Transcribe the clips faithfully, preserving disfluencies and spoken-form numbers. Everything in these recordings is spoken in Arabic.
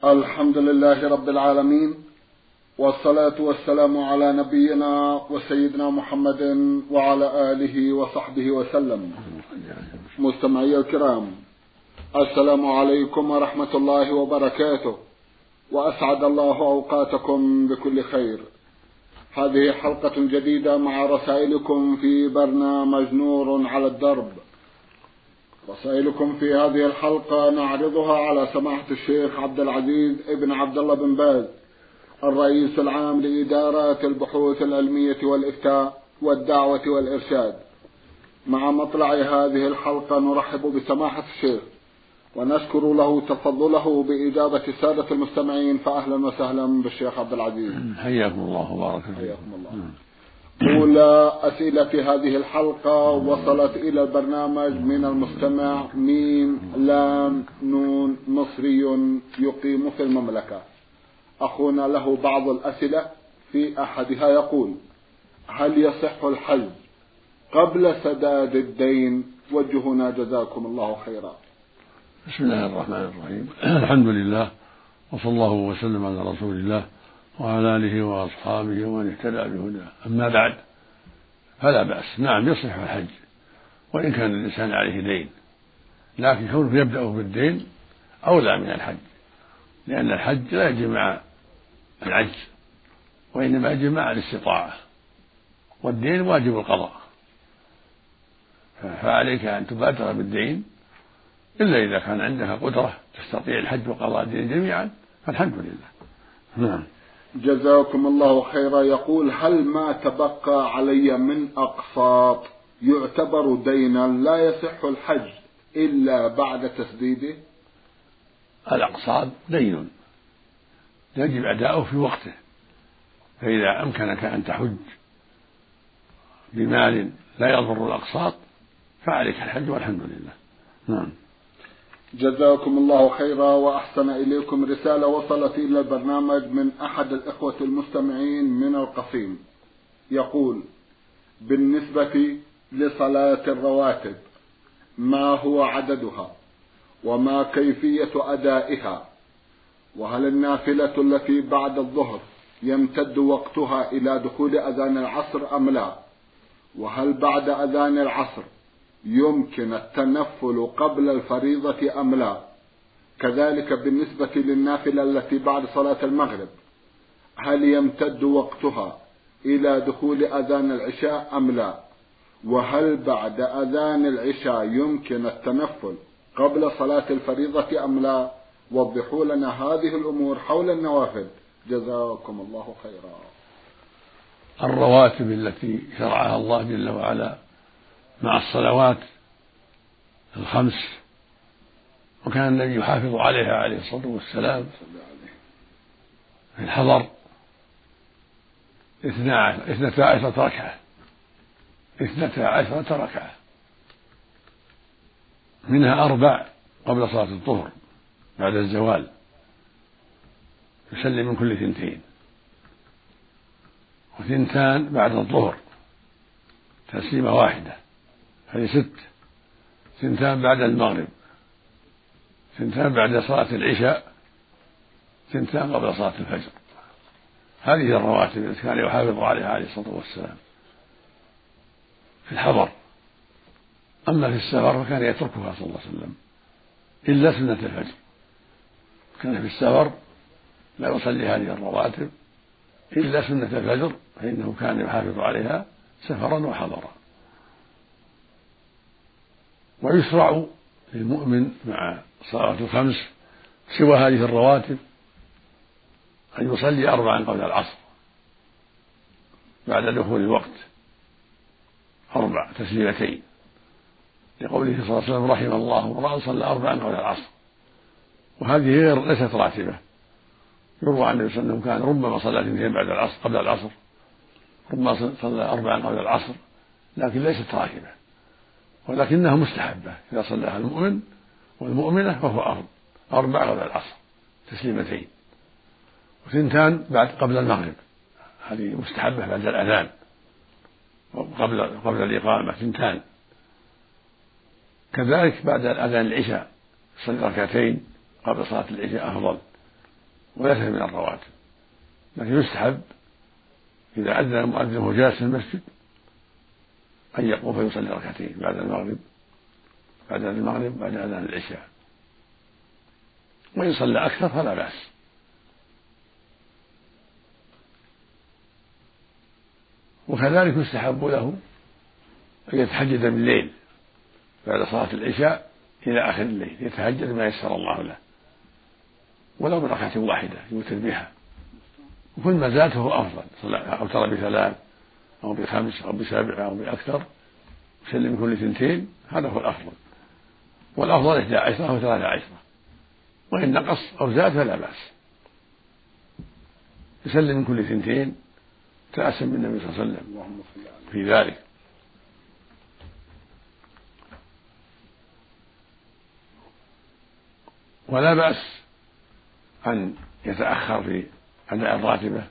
الحمد لله رب العالمين، والصلاة والسلام على نبينا وسيدنا محمد وعلى آله وصحبه وسلم. مستمعي الكرام، السلام عليكم ورحمة الله وبركاته، وأسعد الله أوقاتكم بكل خير. هذه حلقة جديدة مع رسائلكم في برنامج نور على الدرب. رسائلكم في هذه الحلقة نعرضها على سماحة الشيخ عبد العزيز ابن عبد الله بن باز، الرئيس العام لإدارات البحوث العلمية والإفتاء والدعوة والإرشاد. مع مطلع هذه الحلقة نرحب بسماحة الشيخ ونشكر له تفضله بإجابة السادة المستمعين، فأهلا وسهلا بالشيخ عبد العزيز. حياكم الله وبارك فيكم. حياكم الله. أولى أسئلة هذه الحلقة وصلت إلى البرنامج من المستمع ميم لام نون مصري يقيم في المملكة. أخونا له بعض الأسئلة، في أحدها يقول: هل يصح الحج قبل سداد الدين؟ وجهنا جزاكم الله خيرا. بسم الله الرحمن الرحيم. الحمد لله، وصلى الله وسلم على رسول الله وعلى آله وأصحابه ومن اهتدى بهداه. أما بعد، فلا بأس، نعم يصح الحج وإن كان الإنسان عليه دين، لكن كونه يبدأ بالدين أولى من الحج، لأن الحج لا يجي مع العجز، وإنما يجي مع الاستطاعة، والدين واجب القضاء، فعليك أن تبادر بالدين إلا إذا كان عندك قدرة تستطيع الحج وقضاء الدين جميعا، فالحمد لله. نعم. جزاكم الله خيرا. يقول: هل ما تبقى علي من أقساط يعتبر دينا لا يصح الحج إلا بعد تسديده؟ الأقساط دين يجب أداؤه في وقته، فإذا أمكنك أن تحج بمال لا يضر الأقساط فعليك الحج والحمد لله. نعم. جزاكم الله خيرا وأحسن إليكم. رسالة وصلت إلى البرنامج من أحد الإخوة المستمعين من القصيم، يقول: بالنسبة لصلاة الرواتب، ما هو عددها وما كيفية أدائها؟ وهل النافلة التي بعد الظهر يمتد وقتها إلى دخول أذان العصر أم لا؟ وهل بعد أذان العصر يمكن التنفل قبل الفريضة أم لا؟ كذلك بالنسبة للنافلة التي بعد صلاة المغرب، هل يمتد وقتها إلى دخول أذان العشاء أم لا؟ وهل بعد أذان العشاء يمكن التنفل قبل صلاة الفريضة أم لا؟ وضحوا لنا هذه الأمور حول النوافل، جزاكم الله خيرا. الرواتب التي شرعها الله جل وعلا مع الصلوات الخمس، وكان النبي يحافظ عليها عليه الصلاة والسلام، في الحضر اثنتا عشرة ركعة اثنتا عشرة ركعة منها أربع قبل صلاة الظهر بعد الزوال، يسلم من كل ثنتين، وثنتان بعد الظهر تسليمة واحدة، هذه ست. ثنتان بعد المغرب، ثنتان بعد صلاة العشاء، ثنتان قبل صلاة الفجر. هذه الرواتب التي كان يحافظ عليها عليه الصلاة والسلام في الحضر. أما في السفر فكان يتركها صلى الله عليه وسلم إلا سنة الفجر، كان في السفر لا يصلي هذه الرواتب إلا سنة الفجر، فإنه كان يحافظ عليها سفرا وحضرا. ويشرع للمؤمن مع صلاة الخمس سوى هذه الرواتب أن يصلي أربعا قبل العصر بعد دخول الوقت، أربع تسليمتين، لقوله صلى الله عليه وسلم: رحم الله امرأ صلى أربعا قبل العصر. وهذه غير ليست راتبة، يروى عن النبي صلى الله عليه وسلم كان ربما صلى اثنتين بعد العصر قبل العصر، ربما صلى أربعا قبل العصر، لكن ليست راتبة، ولكنها مستحبة إذا صلىها المؤمن والمؤمنة فهو أفضل. أربع قبل العصر تسليمتين، وثنتان بعد قبل المغرب، هذه مستحبة بعد الأذان قبل قبل الإقامة ثنتان. كذلك بعد الأذان العشاء صلي ركعتين قبل صلاة العشاء أفضل، وليس من الرواتب، لكن يستحب إذا أذن المؤذن وهو جالس في المسجد أن يقوم فيصلي ركعتين بعد المغرب بعد المغرب بعد أذان العشاء، وإن صلى أكثر فلا بأس. وكذلك يستحب له أن يتهجد بالليل بعد صلاة العشاء إلى آخر الليل، يتهجد ما يسر الله له ولو بركعة واحدة يوتر بها، وكل ما زاد فهو أفضل، أو ترى بثلاث أو بخمس أو بسبع أو بأكثر، يسلم كل ثنتين، هذا هو الأفضل، والأفضل إحدى عشرة أو ثلاثة عشرة، وإن نقص أو زاد فلا بأس، يسلم من كل ثنتين تأسم بالنبي صلى الله عليه وسلم في ذلك. ولا بأس أن يتأخر في أداء الراتبة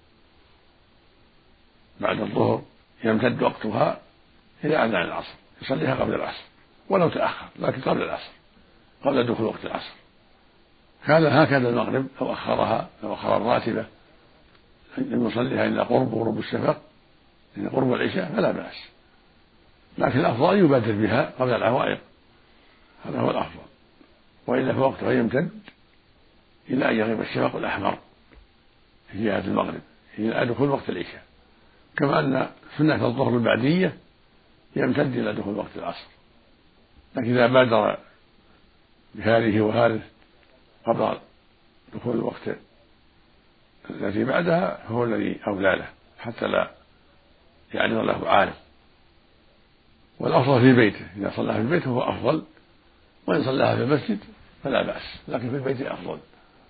بعد الظهر، يمتد وقتها إلى أذان العصر، يصليها قبل العصر ولو تأخر، لكن قبل العصر، قبل دخول وقت العصر. هذا هكذا المغرب لو أخرها، لو أخر الراتبة لم يصليها إلا قرب غروب الشفق، إن قرب العشاء فلا بأس، لكن الأفضل يبادر بها قبل العوائق، هذا هو الأفضل، وإلا فوقتها يمتد إلى أن يغيب الشفق الأحمر في جهة المغرب إلى دخول وقت العشاء، كما أن سنة الظهر البعدية يمتد إلى دخول وقت العصر، لكن إذا بادر بهذه وهذه قبل دخول الوقت الذي بعدها هو الذي أولى له، حتى لا يعرض له عارض. والأفضل في بيته، إذا صلى في البيت هو أفضل، وإن صلىها في المسجد فلا بأس، لكن في البيت أفضل.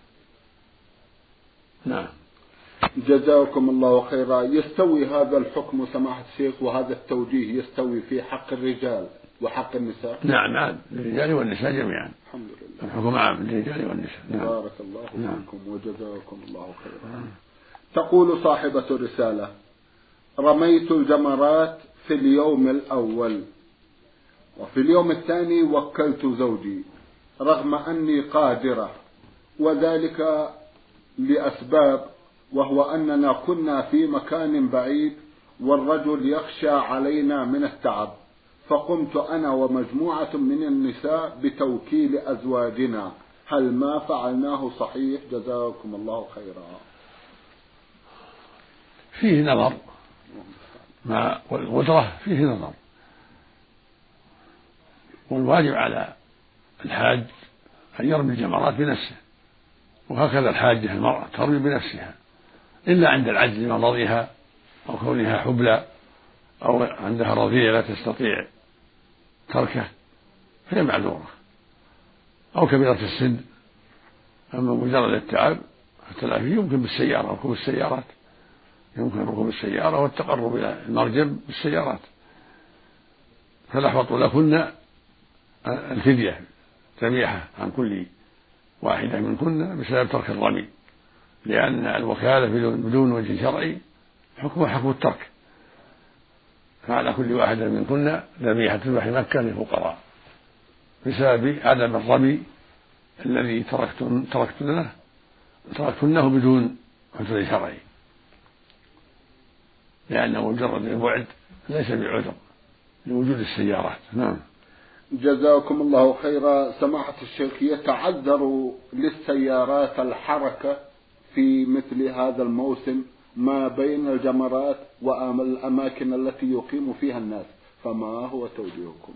نعم. جزاكم الله خيرا. يستوي هذا الحكم سماحة الشيخ وهذا التوجيه يستوي في حق الرجال وحق النساء؟ نعم نعم، للرجال والنساء جميعا. الحمد لله. الحكم عام للرجال والنساء. نعم. بارك الله فيكم. نعم. وجزاكم الله خيرا. نعم. تقول صاحبة الرسالة: رميت الجمرات في اليوم الأول، وفي اليوم الثاني وكلت زوجي رغم أني قادرة، وذلك لأسباب، وهو أننا كنا في مكان بعيد والرجل يخشى علينا من التعب، فقمت أنا ومجموعة من النساء بتوكيل أزواجنا، هل ما فعلناه صحيح؟ جزاكم الله خيرا. فيه نظر، مع والقدرة فيه نظر، والواجب على الحاج أن يرمي الجمرات بنفسه، وهكذا الحاجة المرأة ترمي بنفسها، إلا عند العجز من رضيها أو كونها حبلى أو عندها رضيع لا تستطيع تركه فهي معذورة، أو كبيرة السن. أما مجرد التعب التلافي يمكن بالسيارة، ركوب السيارات، يمكن ركوب السيارة والتقرب إلى المرجم بالسيارات، فالأحوط لكن الفدية ذبيحة عن كل واحدة منكن بسبب ترك الرمي، لأن الوكالة بدون وجه شرعي حكمها حكم الترك، فعلى كل واحدة منكن ذبيحة تذبح مكة للفقراء بسبب عدم الرمي الذي تركتن تركتنه تركتنه بدون عذر شرعي، لأنه مجرد البعد ليس بعذر لوجود السيارات. نعم. جزاكم الله خيرا. سماحة الشيخ، يتعذر للسيارات الحركة في مثل هذا الموسم ما بين الجمرات والأماكن التي يقيم فيها الناس، فما هو توجيهكم؟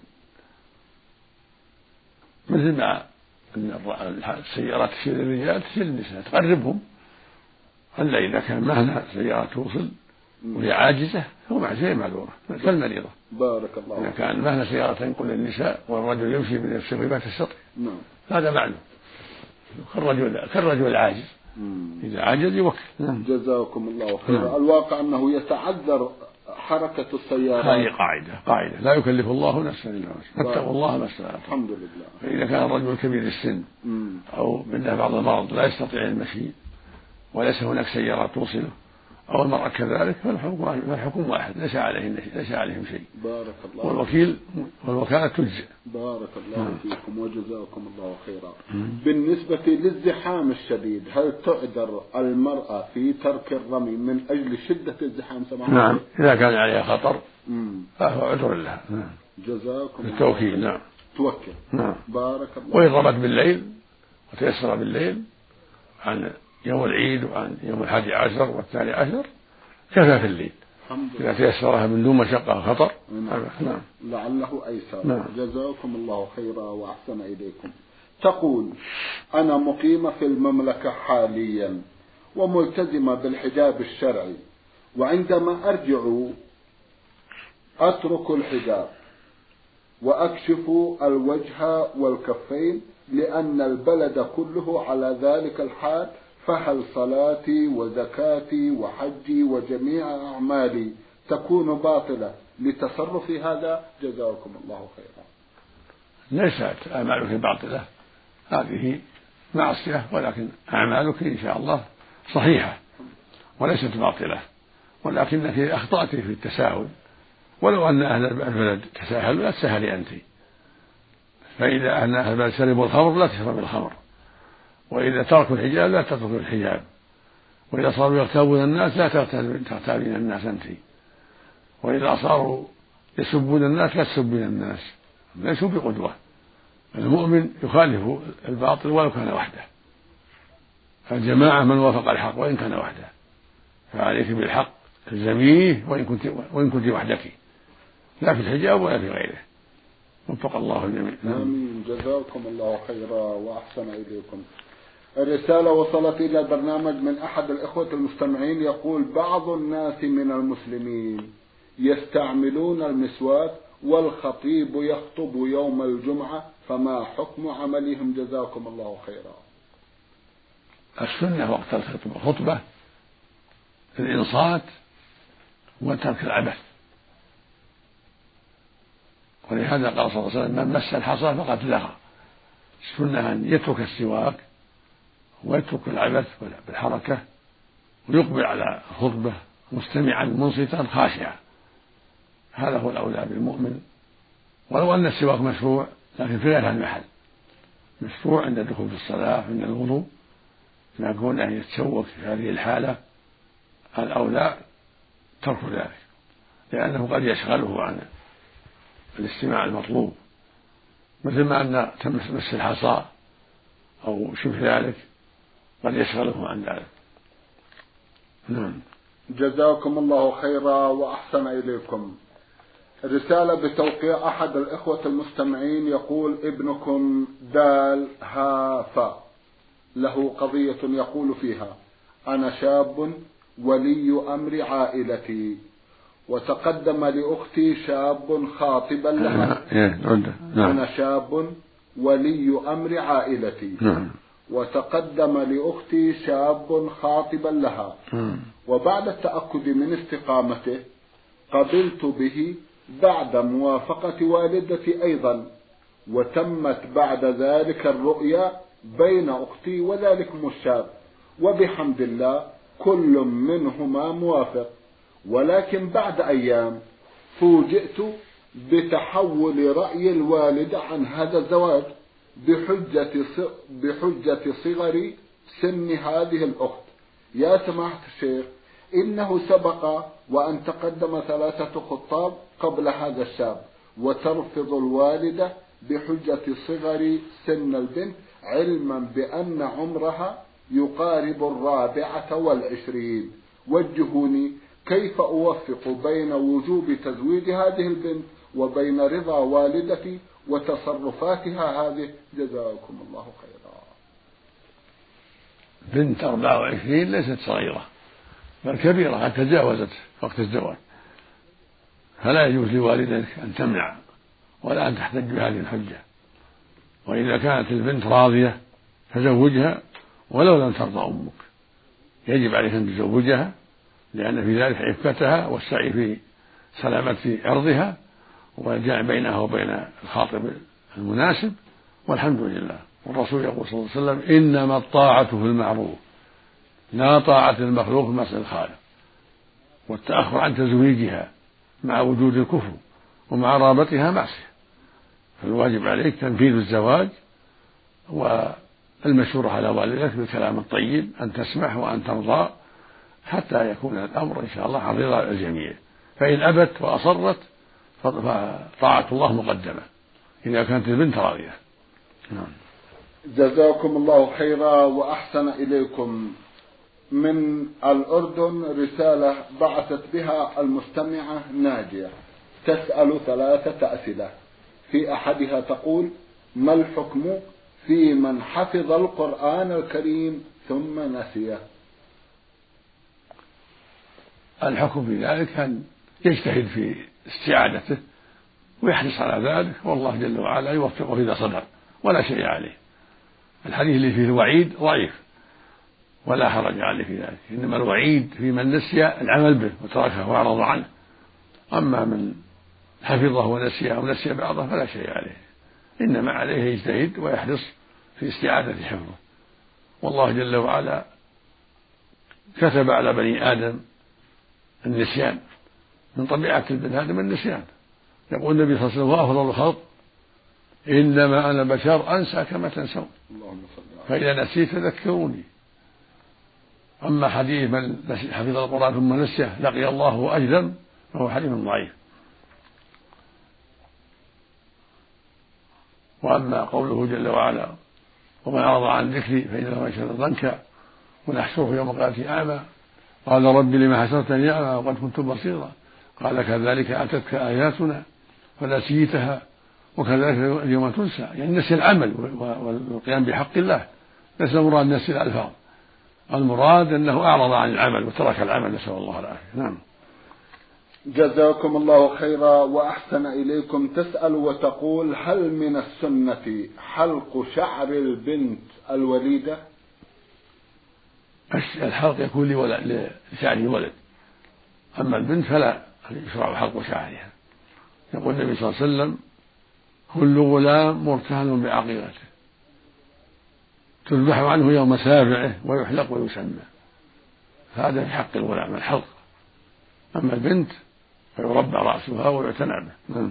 مثل ما السيارات تشيل الرجال تشيل النساء تقربهم، إلا إذا كان مهنا سيارة توصل وهي عاجزة هو مع شيء معذورة كالمريضة. بارك الله. إذا كان مهنا سيارة تنقل النساء والرجل يمشي بنفسه ما تستطيع، نعم، هذا معلوم كالرجل كالرجل العاجز، إذا عاجز يوكل. نعم. جزاكم الله خيرا. الواقع أنه يتعذر حركة السيارات. هذه قاعدة قاعدة لا يكلف الله نفسا إلا وسعها، فاتقوا الله ما استطعتم. الحمد لله. فإذا كان الرجل كبير السن أو منه بعض المرض لا يستطيع المشي وليس هناك سيارات توصله أو المرأة كذلك فالحكم واحد، ليس عليهم ليس عليهم شيء. بارك الله. والوكيل والوكالة تجزئ. بارك الله فيكم وجزاكم الله خيرا. بالنسبة للزحام الشديد، هل تعذر المرأة في ترك الرمي من أجل شدة الزحام؟ نعم، إذا كان عليها خطر فهو عذر لها. نعم. جزاكم الله. التوكيل. نعم. توكل. نعم. بارك الله. وإن رمت بالليل وتيسر بالليل عن يوم العيد وعن يوم الحادي عشر والثاني عشر كفى في الليل إذا تيسرها من دون مشقة خطر. نعم. نعم. لعله أيسر. نعم. جزاكم الله خيرا وأحسن إليكم. تقول: أنا مقيمة في المملكة حاليا وملتزمة بالحجاب الشرعي، وعندما أرجع أترك الحجاب وأكشف الوجه والكفين لأن البلد كله على ذلك الحال، فهل صلاتي وزكاتي وحجي وجميع أعمالي تكون باطلة لتصرفي هذا؟ جزاكم الله خيرا. ليست أعمالك باطلة، هذه معصية، ولكن أعمالك إن شاء الله صحيحة وليست باطلة، ولكنك أخطأت في التساهل، ولو أن أهل البلد تساهلوا لا تساهلي أنت، فإذا أن أهل البلد شربوا الخمر لا تشرب الخمر، وإذا تركوا الحجاب لا تتركوا الحجاب، وإذا صاروا يغتابون الناس لا تغتابين الناس أنت، وإذا صاروا يسبون الناس لا تسبين الناس، ليسوا بقدوة. المؤمن يخالف الباطل ولو كان وحده، فالجماعة من وافق الحق وإن كان وحده، فعليك بالحق الزميه وإن كنت وإن كنت وحدك، لا في الحجاب ولا في غيره. وفق الله الجميع. آمين. جزاكم الله خيرا وأحسن إليكم. الرسالة وصلت إلى البرنامج من أحد الإخوة المستمعين، يقول: بعض الناس من المسلمين يستعملون المسواك والخطيب يخطب يوم الجمعة، فما حكم عملهم؟ جزاكم الله خيرا. السنة وقت الخطبة الإنصات وترك العبث، ولهذا قال صلى الله عليه وسلم: من مس الحصى فقد لغى. السنة أن يترك السواك ويترك العبث بالحركة ويقبل على الخطبة مستمعا منصتا خاشعا، هذا هو الأولى بالمؤمن. ولو أن السواك مشروع لكن في غير المحل، مشروع عند الدخول في الصلاة عند الوضوء، لكن أن يتسوق في هذه الحالة الأولى ترك ذلك، لأنه قد يشغله عن الاستماع المطلوب، مثل ما أن تمس الحصى أو شبه ذلك قد يشغله عن ذلك. نعم. جزاكم الله خيرا وأحسن إليكم. رسالة بتوقيع أحد الإخوة المستمعين، يقول: ابنكم دال هافا له قضية يقول فيها: أنا شاب ولي أمر عائلتي، وتقدم لأختي شاب خاطبا لها. أنا شاب ولي أمر عائلتي وتقدم لأختي شاب خاطبا لها، وبعد التأكد من استقامته قبلت به بعد موافقة والدتي أيضا، وتمت بعد ذلك الرؤيا بين أختي وذلكم الشاب، وبحمد الله كل منهما موافق. ولكن بعد أيام فوجئت بتحول رأي الوالد عن هذا الزواج بحجة بحجة صغر سن هذه الأخت. يا سماحة الشيخ، إنه سبق وأن تقدم ثلاثة خطاب قبل هذا الشاب، وترفض الوالدة بحجة صغر سن البنت، علما بأن عمرها يقارب الرابعة والعشرين. وجهوني كيف أوفق بين وجوب تزويج هذه البنت وبين رضا والدتي وتصرفاتها هذه؟ جزاكم الله خيرا. بنت أربعة وعشرين ليست صغيرة بل كبيرة، قد تجاوزت وقت الزواج، فلا يجوز لوالدتك أن تمنع ولا أن تحتج بهذه الحجة. وإذا كانت البنت راضية فزوجها ولو لم ترضى أمك، يجب عليك أن تزوجها، لأن في ذلك عفتها والسعي في سلامة عرضها والجمع بينها وبين الخاطب المناسب، والحمد لله. والرسول يقول صلى الله عليه وسلم: إنما الطاعة في المعروف لا طاعة المخلوق في معصية الخالق. والتأخر عن تزويجها مع وجود الكفر ومع رابطها معصية، فالواجب عليك تنفيذ الزواج والمشورة على والدتك بالكلام الطيب أن تسمح وأن ترضى حتى يكون الأمر إن شاء الله عن رضا الجميع. فإن أبت وأصرت فطاعة الله مقدمة إذا كانت البنت راضية. نعم. جزاكم الله خيرا وأحسن إليكم. من الأردن رسالة بعثت بها المستمعة ناجية تسأل ثلاثة أسئلة. في أحدها تقول: ما الحكم في من حفظ القرآن الكريم ثم نسيه؟ الحكم في ذلك أن يجتهد في استعادته ويحرص على ذلك، والله جل وعلا يوفقه إذا صدر ولا شيء عليه. الحديث اللي فيه الوعيد ضعيف ولا حرج عليه في ذلك، إنما الوعيد في من نسي العمل به وتركه وأعرض عنه، أما من حفظه ونسيه أو نسي بعضه فلا شيء عليه، إنما عليه يجتهد ويحرص في استعادة حفظه. والله جل وعلا كتب على بني آدم النسيان، من طبيعة البني آدم النسيان. يقول النبي صلى الله عليه وسلم: وأفضل الخلق إنما أنا بشر أنسى كما تنسون، فإذا نسيت فذكروني. أما حديث من حفظ القرآن ثم نسيه لقي الله وأجرم فهو حديث ضعيف. وأما قوله جل وعلا: ومن أعرض عن ذكري فإن له معيشة ضنكا ونحشره يوم القيامة أعمى قال رب لما حشرتني أعمى وقد كنت بصيرا قال كذلك أتتك آياتنا فنسيتها وكذلك اليوم تنسى. يعني نسي العمل والقيام بحق الله، ليس المراد نسي الألفاظ، المراد أنه أعرض عن العمل وترك العمل، نسأل الله العافية. نعم. جزاكم الله خيرا وأحسن إليكم. تسأل وتقول: هل من السنة حلق شعر البنت الوليدة؟ الحلق يكون لشعر الولد، أما البنت فلا يشرع حلق شعرها. يقول النبي صلى الله عليه وسلم: كل غلام مرتهن بعقيقته تذبح عنه يوم سابعه ويحلق ويسمى. هذا في حق الغلام الحلق، أما البنت فيربى رأسها ويعتنى به.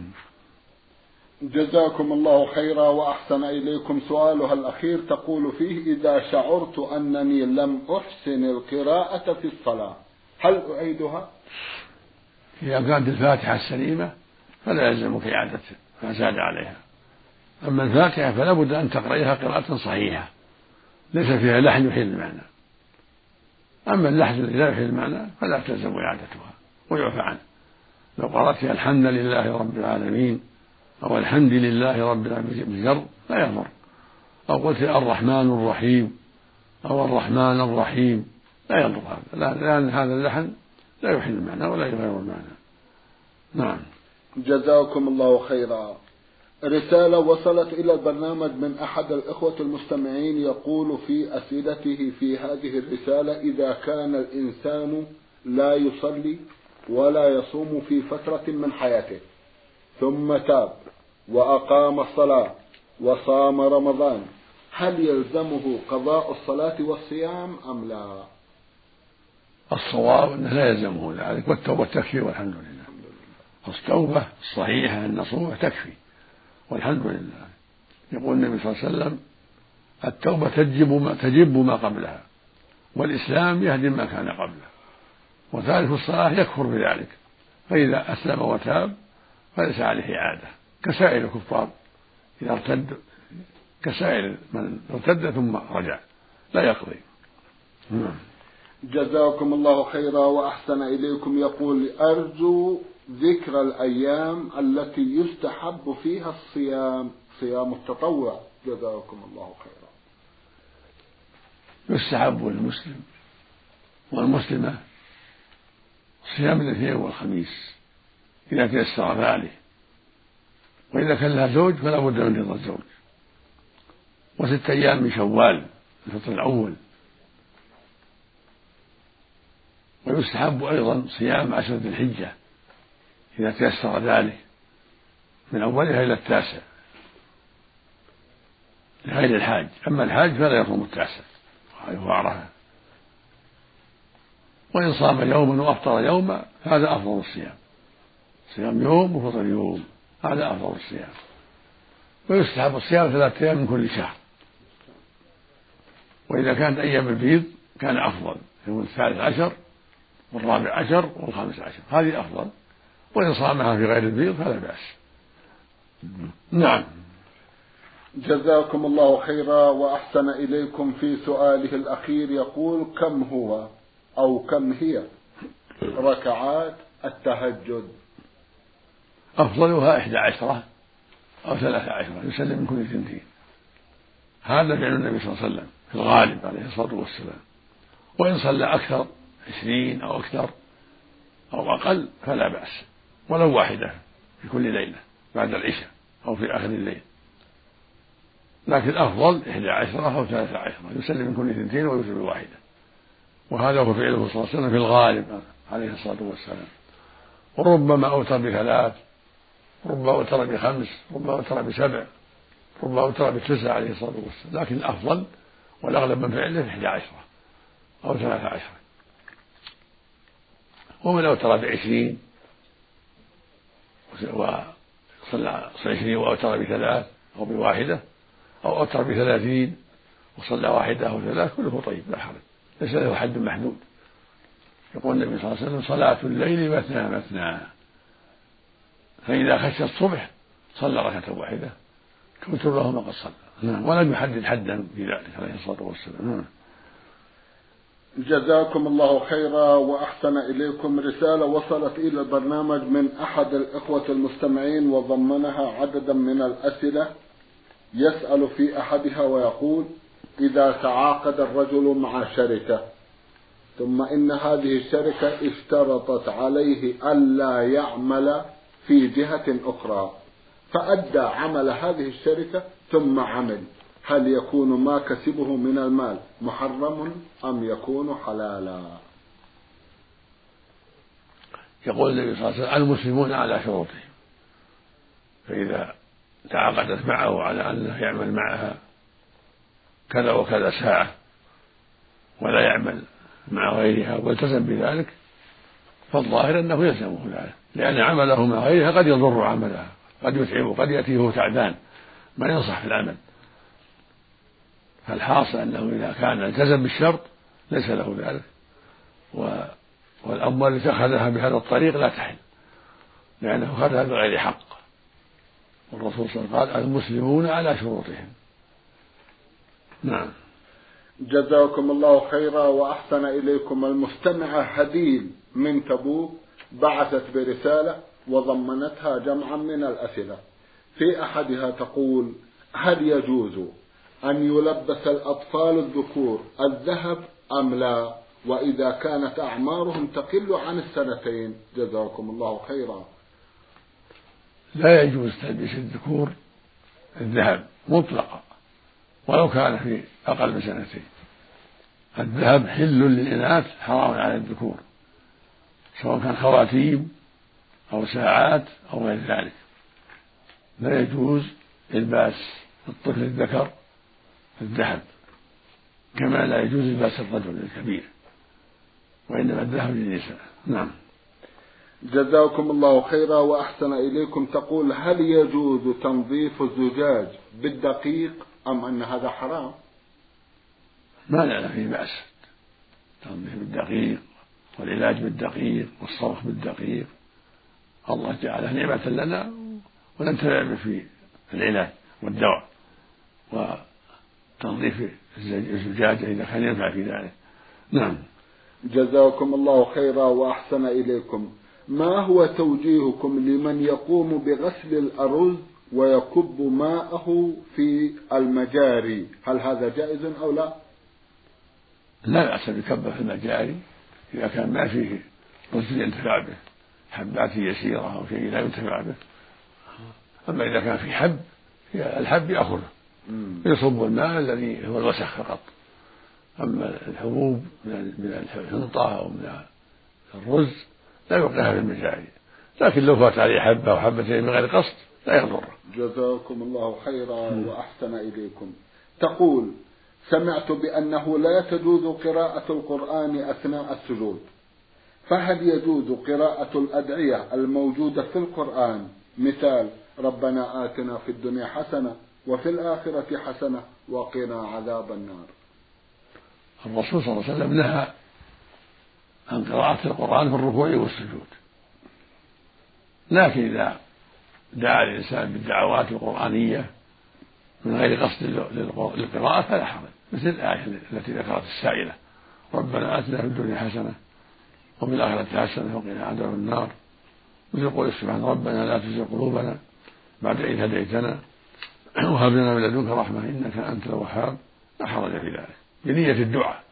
جزاكم الله خيرا وأحسن إليكم. سؤالها الأخير تقول فيه: إذا شعرت أنني لم أحسن القراءة في الصلاة هل أعيدها؟ إذا كانت الفاتحة السليمة فلا يلزمك إعادة ما زاد عليها، أما الفاتحة فلا بد أن تقرأيها قراءة صحيحة ليس فيها لحن يحيل المعنى، أما اللحن الذي لا يحيل المعنى فلا تلزم إعادتها ويعفى عنه. لو قرأت الحمد لله رب العالمين أو الحمد لله رب العالمين بجر لا يضر، أو قلت الرحمن الرحيم أو الرحمن الرحيم لا يضر هذا، لأن هذا اللحن لا يحيل المعنى ولا يغير المعنى. نعم. جزاكم الله خيرا. رسالة وصلت إلى البرنامج من أحد الإخوة المستمعين يقول في أسئلته في هذه الرسالة: إذا كان الإنسان لا يصلي ولا يصوم في فترة من حياته ثم تاب وأقام الصلاة وصام رمضان هل يلزمه قضاء الصلاة والصيام أم لا؟ الصواب أنه لا يلزمه ذلك، والتوبة تكفي والحمد لله. التوبة الصحيحة النصوح تكفي والحمد لله. يقول النبي صلى الله عليه وسلم: التوبة تجب ما, تجب ما قبلها، والإسلام يهدم ما كان قبله، وتارك الصلاة يكفر بذلك، فإذا أسلم وتاب فليس عليه إعادة كسائر الكفار إذا ارتد، كسائر من ارتد ثم رجع لا يقضي. جزاكم الله خيرا وأحسن إليكم. يقول: أرجو ذكر الأيام التي يستحب فيها الصيام، صيام التطوع. جزاكم الله خيرا. يستحب للمسلم والمسلمة صيام الاثنين والخميس إذا تيسر ذلك، وإذا كان لها زوج فلا بد من رضا الزوج، وست أيام من شوال الفطر الأول. ويستحب أيضا صيام عشرة ذي الحجة إذا تيسر ذلك من أولها إلى التاسع لغير الحاج، أما الحاج فلا يصوم التاسع وهو عرفة. وإن صام يوما وأفطر يوما هذا أفضل الصيام، صيام يوم وفطر يوم هذا أفضل الصيام. ويستحب الصيام ثلاثة أيام من كل شهر، وإذا كانت أيام البيض كان أفضل، يوم الثالث عشر والرابع عشر والخامس عشر هذه أفضل، وإن صامها في غير البيض فلا بأس. نعم. جزاكم الله خيرا وأحسن إليكم. في سؤاله الأخير يقول: كم هو أو كم هي ركعات التهجد؟ أفضلها إحدى عشرة أو ثلاثة عشرة، يسلم من كل اثنتين، هذا فعل النبي صلى الله عليه وسلم في الغالب عليه الصلاة والسلام. وإن صلى أكثر عشرين أو أكثر أو أقل فلا بأس، ولو واحدة في كل ليلة بعد العشاء أو في آخر الليل، لكن الأفضل إحدى عشرة أو ثلاثة عشرة، يسلم من كل اثنتين ويوتر بواحدة، وهذا هو فعله صلى الله عليه وسلم في الغالب عليه الصلاة والسلام. وربما أوتر بثلاث، ربما أوتر بخمس، ربما أوتر بسبع، ربما أوتر بتسع عليه الصلاة والسلام، لكن الأفضل والأغلب من فعله إحدى عشرة أو ثلاثة عشرة. ومن أوتر بعشرين وصلى عشرين وأوتر بثلاث أو بواحدة، أو أوتر بثلاثين وصلى واحدة أو ثلاث، كله طيب لا حرج، ليس له حد محدود. يقول النبي صلى الله عليه وسلم: صلاة الليل مثنى مثنى، فإذا خشى الصبح صلى ركعة واحدة توتر له ما قد صلى، ولم يحدد حدا في ذلك عليه الصلاة والسلام. جزاكم الله خيرا وأحسن إليكم. رسالة وصلت إلى البرنامج من أحد الإخوة المستمعين وضمنها عددا من الأسئلة، يسأل في أحدها ويقول: إذا تعاقد الرجل مع شركة ثم إن هذه الشركة اشترطت عليه ألا يعمل في جهة أخرى، فأدى عمل هذه الشركة ثم عمل، هل يكون ما كسبه من المال محرم أم يكون حلالا؟ يقول النبي صلى الله عليه وسلم: المسلمون على شروطهم، فإذا تعاقدت معه على أنه يعمل معها كذا وكذا ساعة ولا يعمل مع غيرها والتزم بذلك، فالظاهر أنه يلزمه ذلك، لأن عمله مع غيرها قد يضر عملها، قد يتعبه، قد يأتيه تعبان ما ينصح في العمل. فالحاصل أنه إذا كان التزم بالشرط ليس له ذلك، والأموال التي أخذها بهذا الطريق لا تحل، لأنه أخذها بغير حق، والرسول صلى الله عليه وسلم قال: المسلمون على شروطهم. نعم. جزاكم الله خيرا وأحسن إليكم. المستمعة هديل من تبوك بعثت برسالة وضمنتها جمعا من الأسئلة، في أحدها تقول: هل يجوز أن يلبس الأطفال الذكور الذهب أم لا؟ وإذا كانت أعمارهم تقل عن السنتين جزاكم الله خيرا. لا يجوز تلبيس الذكور الذهب مطلقا ولو كان في أقل من سنتين. الذهب حل للإناث حرام على الذكور، سواء كان خواتيم أو ساعات أو غير ذلك. لا يجوز إلباس الطفل الذكر الذهب، كما لا يجوز إلباس الرجل الكبير، وإنما الذهب للنساء. نعم. جزاكم الله خيرا وأحسن إليكم. تقول: هل يجوز تنظيف الزجاج بالدقيق أم أن هذا حرام؟ ما لا فيه بأس، تنظيف بالدقيق والعلاج بالدقيق والصرف بالدقيق، الله جعلها نعمة لنا وننتفع في العلاج والدواء وتنظيف الزجاجة إذا كان ينفع في ذلك. نعم. جزاكم الله خيرا وأحسن إليكم. ما هو توجيهكم لمن يقوم بغسل الأرز ويكب ماءه في المجاري؟ هل هذا جائز أو لا؟ لا بأس بكبه في المجاري إذا كان ما فيه رز ينتفع به، حبات يسيرة أو شيء لا ينتفع به. أما إذا كان في حب، الحب يأخذه يصب الماء الذي هو الوسخ فقط. أما الحبوب من الحنطة أو من الرز لا يوقعها في المجاري، لكن لو فات عليه حبة أو حبتين بغير قصد لا يضر. جزاكم الله خيرا وأحسن إليكم. تقول: سمعت بأنه لا تجوز قراءة القرآن أثناء السجود، فهل يجوز قراءة الأدعية الموجودة في القرآن، مثال ربنا آتنا في الدنيا حسنة وفي الآخرة حسنة وقنا عذاب النار؟ الرسول صلى الله عليه وسلم نهى عن قراءة القرآن في الركوع والسجود، لكن إذا دعا الإنسان بالدعوات القرآنية من غير قصد للقراءة فلا حرج، مثل الآية التي ذكرت السائلة ربنا آتنا في الدنيا حسنة وفي الآخرة حسنة وقنا عذاب النار، مثل قول سبحان ربنا لا تزغ قلوبنا بعد إذ هديتنا وهب لنا من لدنك رحمة إنك أنت الوهاب، لا حرج في ذلك بنية الدعاء.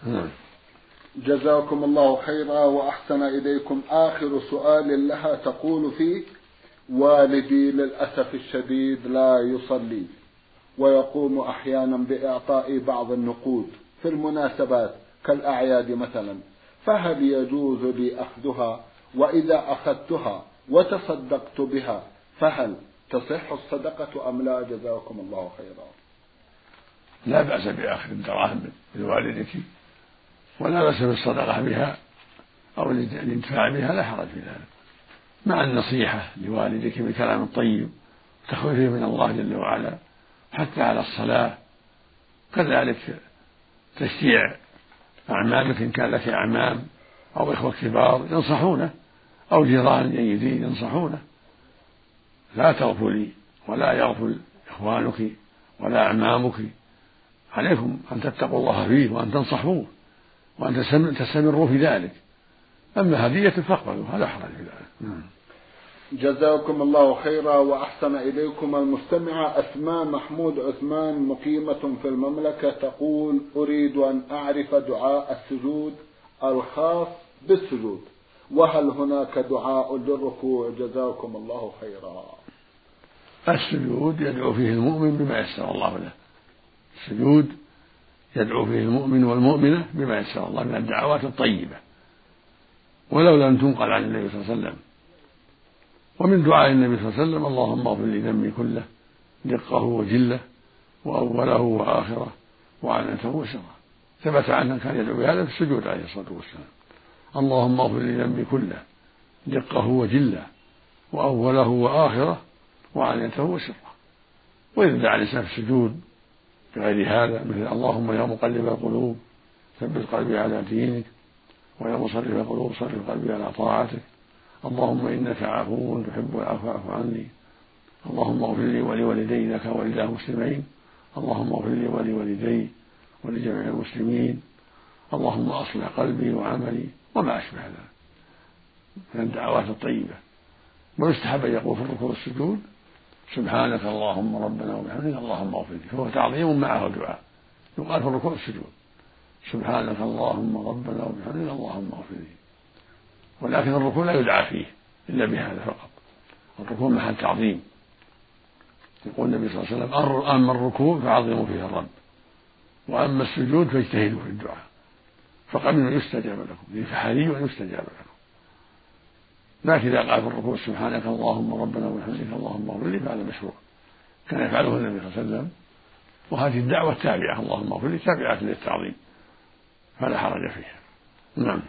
جزاكم الله خيرا وأحسن إليكم. آخر سؤال لها تقول فيه: والدي للأسف الشديد لا يصلي ويقوم أحيانا بإعطاء بعض النقود في المناسبات كالأعياد مثلا، فهل يجوز لي أخذها؟ وإذا أخذتها وتصدقت بها فهل تصح الصدقة أم لا؟ جزاكم الله خيرا. لا بأس بأخذ الدراهم من والدك ولا بأس بالصدقة بها أو الانتفاع بها، لا حرج في ذلك، مع النصيحة لوالدك بالكلام الطيب وتخويفه من الله جل وعلا، حتى على الصلاة. كذلك تشجيع أعمامك إن كان لك أعمام أو إخوة كبار ينصحونه أو جيران جيدين ينصحونه، لا تغفلي ولا يغفل إخوانك ولا أعمامك، عليكم أن تتقوا الله فيه وأن تنصحوه وأن تستمروا في ذلك. أما هدية فاقبلوا، هذا حرج في ذلك. جزاكم الله خيرا وأحسن إليكم. المستمعة أسماء محمود عثمان مقيمة في المملكة تقول: أريد أن أعرف دعاء السجود الخاص بالسجود، وهل هناك دعاء للركوع؟ جزاكم الله خيرا. السجود يدعو فيه المؤمن بما يسر الله له، السجود يدعو فيه المؤمن والمؤمنة بما يسر الله من الدعوات الطيبة، ولو لم تنقل عن النبي صلى الله عليه وسلم. ومن دعاء النبي صلى الله عليه وسلم: اللهم اغفر لي ذنبي كله دقه وجله وأوله وآخره وعلنته وسره. ثبت عنه كان يدعو بهذا في السجود عليه الصلاة والسلام: اللهم اغفر لي ذنبي كله دقه وجله وأوله وآخره وعلنته وسره. وإذا دعا الإنسان في السجود بغير هذا، مثل اللهم يا مقلب القلوب ثبت قلبي على دينك، ويا مصرف القلوب صرف قلبي على طاعتك، اللهم إنك عفو تحب العفو فاعف عني، اللهم اغفر لي ولوالدي لك ولله المسلمين، اللهم اغفر لي ولوالدي ولجميع المسلمين، اللهم أصلح قلبي وعملي، وما أشبه ذلك من الدعوات الطيبة. ويستحب أن يقول في الركوع والسجود: سبحانك اللهم ربنا وبحمدك اللهم اغفر لي، فهو تعظيم معه دعاء، يقال في الركوع والسجود: سبحانك اللهم ربنا وبحمدك اللهم اغفر لي. ولكن الركوع لا يدعى فيه إلا بهذا فقط، الركوع محل تعظيم. يقول النبي صلى الله عليه وسلم: أما الركوع فعظموا فيه الرب، وأما السجود فاجتهدوا في الدعاء فقبلوا يستجاب لكم، فحري أن يستجاب لكم. لكن إذا قال في الركوع سبحانك اللهم ربنا وبحمدك اللهم اغفر لي فهذا مشروع، كان يفعله النبي صلى الله عليه وسلم، وهذه الدعوة التابعة اللهم اغفر لي تابعة للتعظيم، فلا حرج فيها. نعم.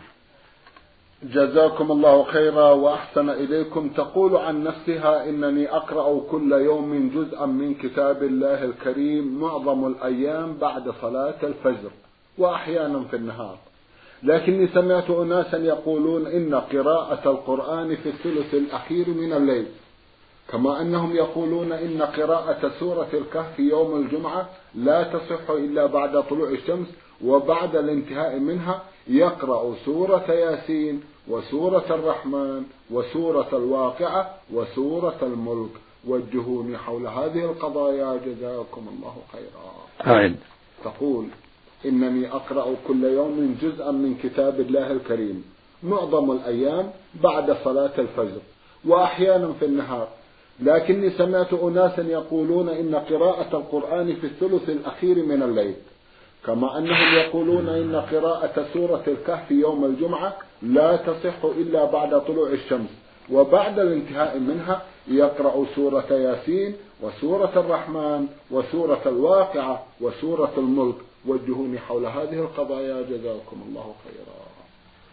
جزاكم الله خيرا وأحسن إليكم. تقول عن نفسها: إنني أقرأ كل يوم جزءا من كتاب الله الكريم معظم الأيام بعد صلاة الفجر وأحيانا في النهار، لكني سمعت أناسا يقولون إن قراءة القرآن في الثلث الأخير من الليل، كما أنهم يقولون إن قراءة سورة الكهف يوم الجمعة لا تصح إلا بعد طلوع الشمس، وبعد الانتهاء منها يقرأ سورة ياسين وسورة الرحمن وسورة الواقعة وسورة الملك. وجهوني حول هذه القضايا جزاكم الله خيرا. آمين. تقول: إنني أقرأ كل يوم جزءا من كتاب الله الكريم معظم الأيام بعد صلاة الفجر وأحيانا في النهار، لكني سمعت أناسا يقولون إن قراءة القرآن في الثلث الأخير من الليل، كما أنهم يقولون إن قراءة سورة الكهف يوم الجمعة لا تصح إلا بعد طلوع الشمس، وبعد الانتهاء منها يقرأ سورة ياسين وسورة الرحمن وسورة الواقعة وسورة الملك. وجهوني حول هذه القضايا جزاكم الله خيرا.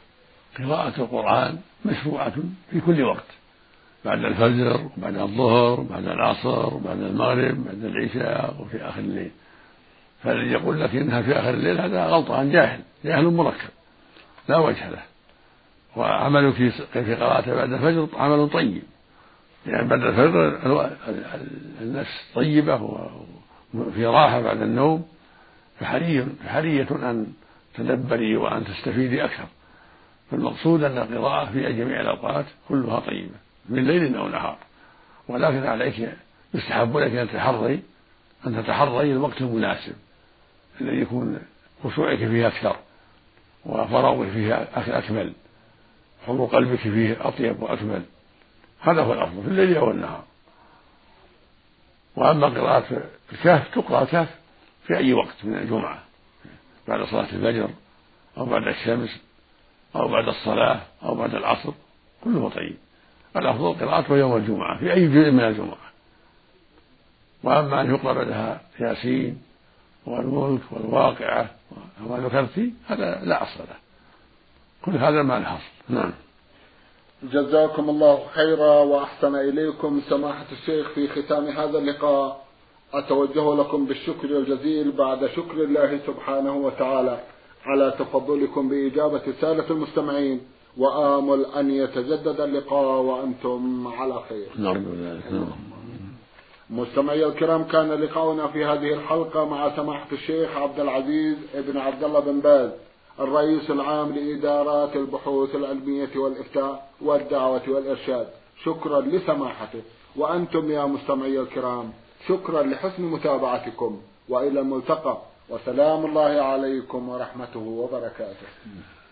قراءة القرآن مشروعة في كل وقت، بعد الفجر وبعد الظهر وبعد العصر وبعد المغرب وبعد العشاء وفي آخر الليل. فالذي يقول لك إنها في آخر الليل هذا غلط عن جاهل، جاهل مركب لا وجه له. وعمل في في قراءته بعد الفجر عمل طيب، يعني بعد الفجر النفس طيبة وفي راحة بعد النوم، فحري حرية أن تدبري وأن تستفيدي أكثر. فالمقصود أن القراءة في جميع الأوقات كلها طيبة من ليل أو نهار، ولكن عليك يستحب لك أن تحري أن تتحري الوقت المناسب الذي يكون خشوعك فيه أكثر وفراغك فيه أكمل، حضور قلبك فيه أطيب وأكمل. هذا هو الأفضل في الليل أو النهار. وأما قراءة الكهف تقرأ الكهف في أي وقت من الجمعة، بعد صلاة الفجر أو بعد الشمس أو بعد الصلاة أو بعد العصر، كله طيب. الأفضل قراءته يوم الجمعة في أي جزء من الجمعة. وأما أن يقرأ لها ياسين والملك والواقعة وما ذكرت هذا لا أصل له، كل هذا ما له أصل. نعم. جزاكم الله خيرا وأحسن إليكم سماحة الشيخ. في ختام هذا اللقاء أتوجه لكم بالشكر الجزيل بعد شكر الله سبحانه وتعالى على تفضلكم بإجابة سادة المستمعين، وآمل أن يتجدد اللقاء وأنتم على خير. نعم. مستمعي الكرام، كان لقاؤنا في هذه الحلقة مع سماحة الشيخ عبد العزيز ابن عبد الله بن باز، الرئيس العام لإدارات البحوث العلمية والإفتاء والدعوة والإرشاد. شكرا لسماحته، وأنتم يا مستمعي الكرام شكرا لحسن متابعتكم، وإلى الملتقى، وسلام الله عليكم ورحمته وبركاته.